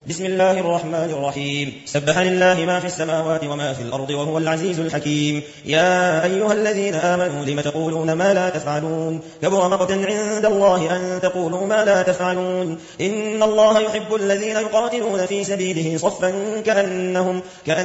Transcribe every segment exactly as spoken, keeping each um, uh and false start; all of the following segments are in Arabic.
بسم الله الرحمن الرحيم. سبح لله ما في السماوات وما في الأرض وهو العزيز الحكيم. يا أيها الذين آمنوا لم تقولون ما لا تفعلون كبر مقتا عند الله أن تقولوا ما لا تفعلون. إن الله يحب الذين يقاتلون في سبيله صفا كأنهم,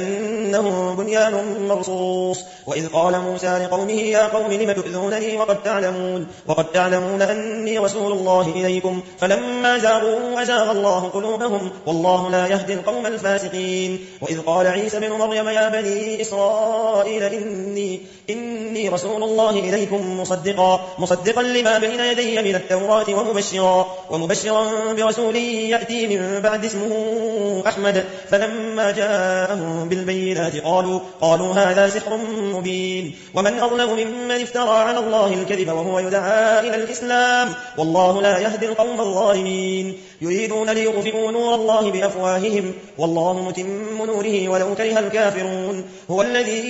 كأنهم بنيان مرصوص. وإذ قال موسى لقومه يا قوم لم تؤذونني وقد تعلمون, وقد تعلمون أني رسول الله إليكم فلما زاغوا أزاغ الله قلوبهم والله الله لا يهدي القوم الفاسقين. وإذ قال عيسى بن مريم يا بني إسرائيل إني, إني رسول الله إليكم مصدقا, مصدقا لما بين يدي من التوراة ومبشرا, ومبشرا برسول يأتي من بعد اسمه أحمد. فلما جاءهم بالبينات قالوا, قالوا هذا سحر مبين. ومن أظلم ممن افترى على الله الكذب وهو يدعى إلى الإسلام والله لا يهدي القوم الظالمين. يريدون ليطفئوا نور الله بأفواههم والله متم نوره ولو كره الكافرون. هو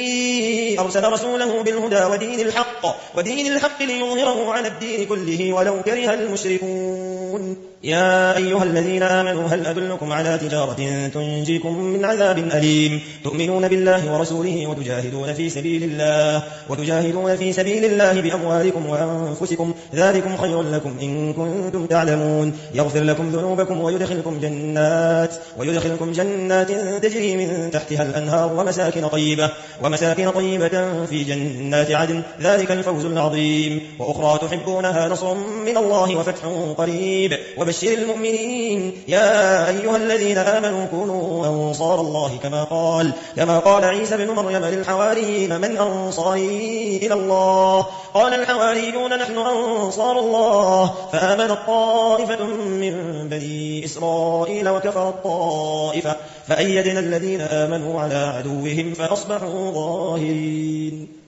الذي أرسل رسوله بالهدى ودين الحق, ودين الحق ليظهره على الدين كله ولو كره المشركون. يا أيها الذين آمنوا هل أدلكم على تجارة تنجيكم من عذاب أليم تؤمنون بالله ورسوله وتجاهدون في سبيل الله, وتجاهدون في سبيل الله بأموالكم وأنفسكم ذلكم خير لكم إن كنتم تعلمون. يغفر لكم ذنوبكم ويدخلكم جنات, ويدخلكم جنات تجري من تحتها الأنهار ومساكن طيبة, ومساكن طيبة في جنات عدن ذلك الفوز العظيم. وأخرى تحبونها نصر من الله وفتح قريب وبشر المؤمنين. يا أيها الذين آمنوا كونوا أنصار الله كما قال, كما قال عيسى بن مريم للحواريين من أنصاري إلى الله قال الحواريون نحن أنصار الله. فآمن الطائفة من بني إسرائيل وكفر الطائفة فأيدنا الذين آمنوا على عدوهم فأصبحوا ظاهرين.